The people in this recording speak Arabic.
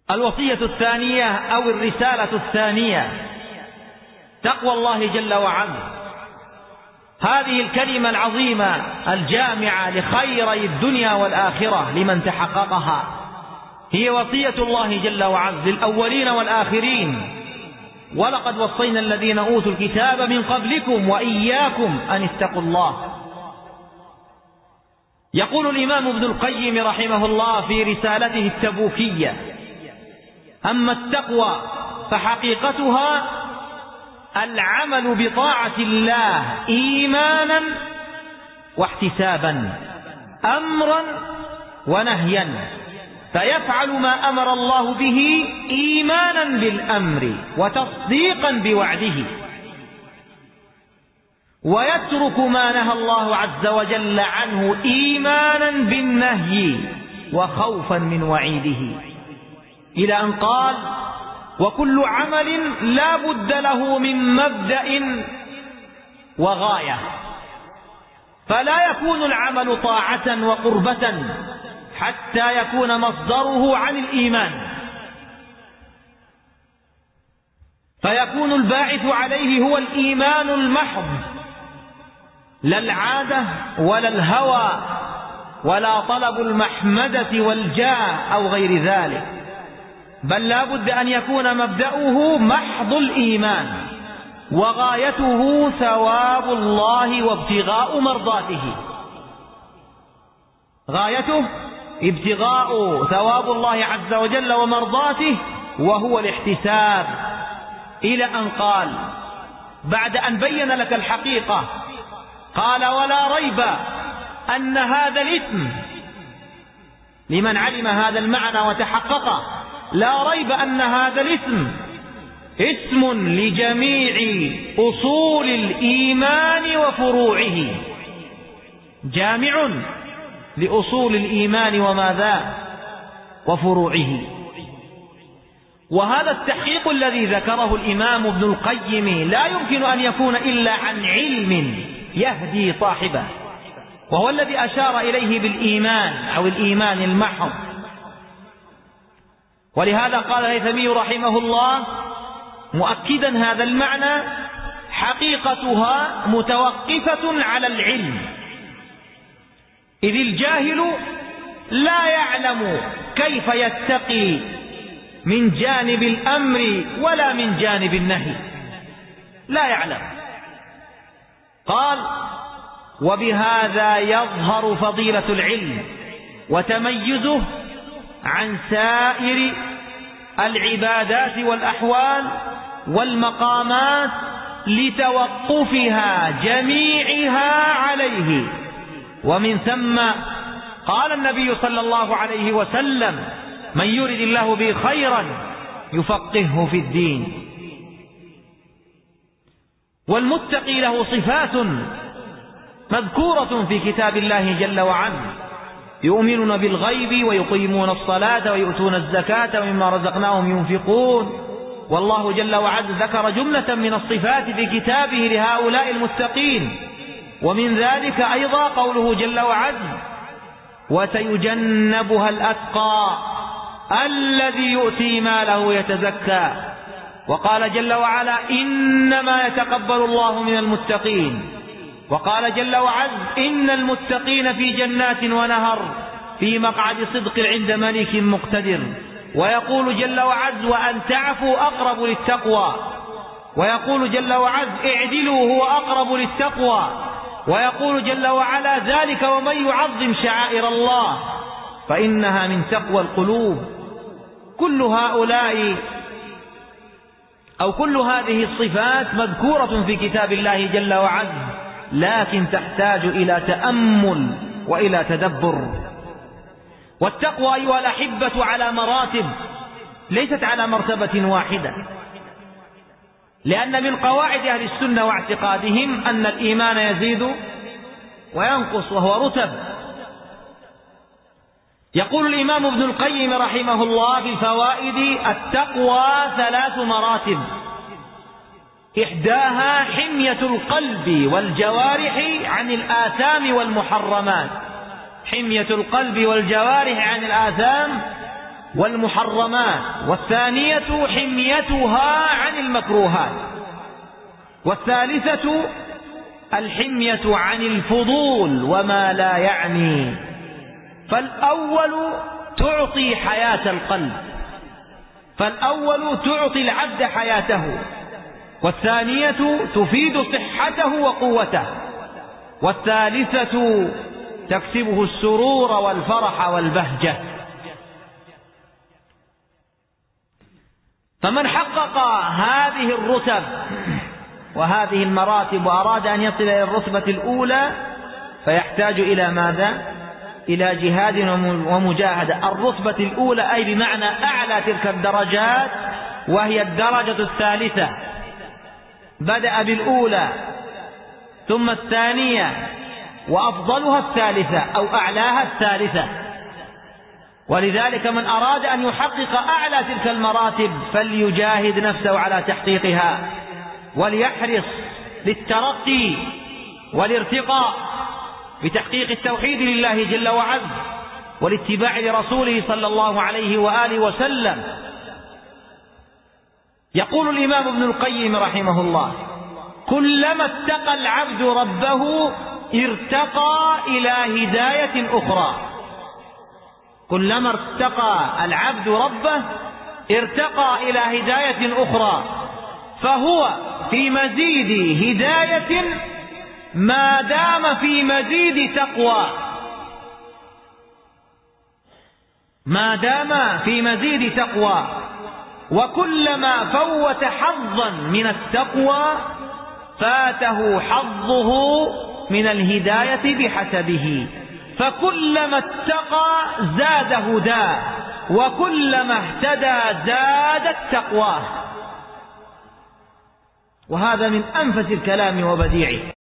الوصية الثانية أو الرسالة الثانية تقوى الله جل وعلا. هذه الكلمة العظيمة الجامعة لخيري الدنيا والآخرة لمن تحققها هي وصية الله جل وعلا للأولين والآخرين: ولقد وصينا الذين أوتوا الكتاب من قبلكم وإياكم أن اتقوا الله. يقول الإمام ابن القيم رحمه الله في رسالته التبوكية: أما التقوى فحقيقتها العمل بطاعة الله إيمانا واحتسابا، أمرا ونهيا، فيفعل ما أمر الله به إيمانا بالأمر وتصديقا بوعده، ويترك ما نهى الله عز وجل عنه إيمانا بالنهي وخوفا من وعيده، إلى أن قال: وكل عمل لا بد له من مبدأ وغاية، فلا يكون العمل طاعة وقربة حتى يكون مصدره عن الإيمان، فيكون الباعث عليه هو الإيمان المحض، لا العادة ولا الهوى ولا طلب المحمدة والجاه أو غير ذلك، بل لا بد أن يكون مبدأه محض الإيمان، وغايته ثواب الله وابتغاء مرضاته. غايته ابتغاء ثواب الله عز وجل ومرضاته، وهو الاحتساب، إلى أن قال بعد أن بين لك الحقيقة قال: ولا ريب أن هذا الاسم، لمن علم هذا المعنى وتحققه، لا ريب أن هذا الاسم اسم لجميع أصول الإيمان وفروعه، جامع لأصول الإيمان وماذا وفروعه. وهذا التحقيق الذي ذكره الإمام ابن القيم لا يمكن أن يكون إلا عن علم يهدي صاحبه، وهو الذي أشار إليه بالإيمان أو الإيمان المحض. ولهذا قال الهيثمي رحمه الله مؤكدا هذا المعنى: حقيقتها متوقفة على العلم، إذ الجاهل لا يعلم كيف يتقي من جانب الأمر ولا من جانب النهي، لا يعلم. قال: وبهذا يظهر فضيلة العلم وتميزه عن سائر العبادات والأحوال والمقامات لتوقفها جميعها عليه. ومن ثم قال النبي صلى الله عليه وسلم: من يرد الله به خيرا يفقهه في الدين. والمتقي له صفات مذكورة في كتاب الله جل وعلا: يؤمنون بالغيب ويقيمون الصلاة ويؤتون الزكاة ومما رزقناهم ينفقون. والله جل وعلا ذكر جملة من الصفات في كتابه لهؤلاء المتقين، ومن ذلك أيضا قوله جل وعلا: وسيجنبها الأتقى الذي يؤتي ماله يتزكى. وقال جل وعلا: إنما يتقبل الله من المتقين. وقال جل وعلا: إن المتقين في جنات ونهر في مقعد صدق عند ملك مقتدر. ويقول جل وعلا: وأن تعفوا أقرب للتقوى. ويقول جل وعلا: اعدلوا هو أقرب للتقوى. ويقول جل وعلا: ذلك ومن يعظم شعائر الله فإنها من تقوى القلوب. كل هؤلاء أو كل هذه الصفات مذكورة في كتاب الله جل وعلا، لكن تحتاج إلى تأمل وإلى تدبر. والتقوى أيها الأحبة على مراتب، ليست على مرتبة واحدة، لأن من قواعد أهل السنة واعتقادهم أن الإيمان يزيد وينقص، وهو رتب. يقول الإمام ابن القيم رحمه الله في الفوائد: التقوى 3 مراتب، إحداها حمية القلب والجوارح عن الآثام والمحرمات. حمية القلب والجوارح عن الآثام والمحرمات، والثانية حميتها عن المكروهات، والثالثة الحمية عن الفضول وما لا يعني. فالأول تعطي حياة القلب، فالأول تعطي العبد حياته، والثانية تفيد صحته وقوته، والثالثة تكسبه السرور والفرح والبهجة. فمن حقق هذه الرتب وهذه المراتب وأراد أن يصل إلى الرتبة الأولى فيحتاج إلى ماذا؟ إلى جهاد ومجاهدة. الرتبة الأولى أي بمعنى أعلى تلك الدرجات، وهي الدرجة الثالثة. بدأ بالأولى ثم الثانية وأفضلها الثالثة أو أعلاها الثالثة. ولذلك من أراد أن يحقق أعلى تلك المراتب فليجاهد نفسه على تحقيقها، وليحرص للترقي والارتقاء بتحقيق التوحيد لله جل وعز والاتباع لرسوله صلى الله عليه وآله وسلم. يقول الإمام ابن القيم رحمه الله: كلما اتقى العبد ربه ارتقى إلى هداية أخرى. كلما ارتقى العبد ربه ارتقى إلى هداية أخرى، فهو في مزيد هداية ما دام في مزيد تقوى، ما دام في مزيد تقوى. وكلما فوت حظا من التقوى فاته حظه من الهداية بحسبه. فكلما اتقى زاد هداه، وكلما اهتدى زادت تقواه. وهذا من أنفس الكلام وبديعه.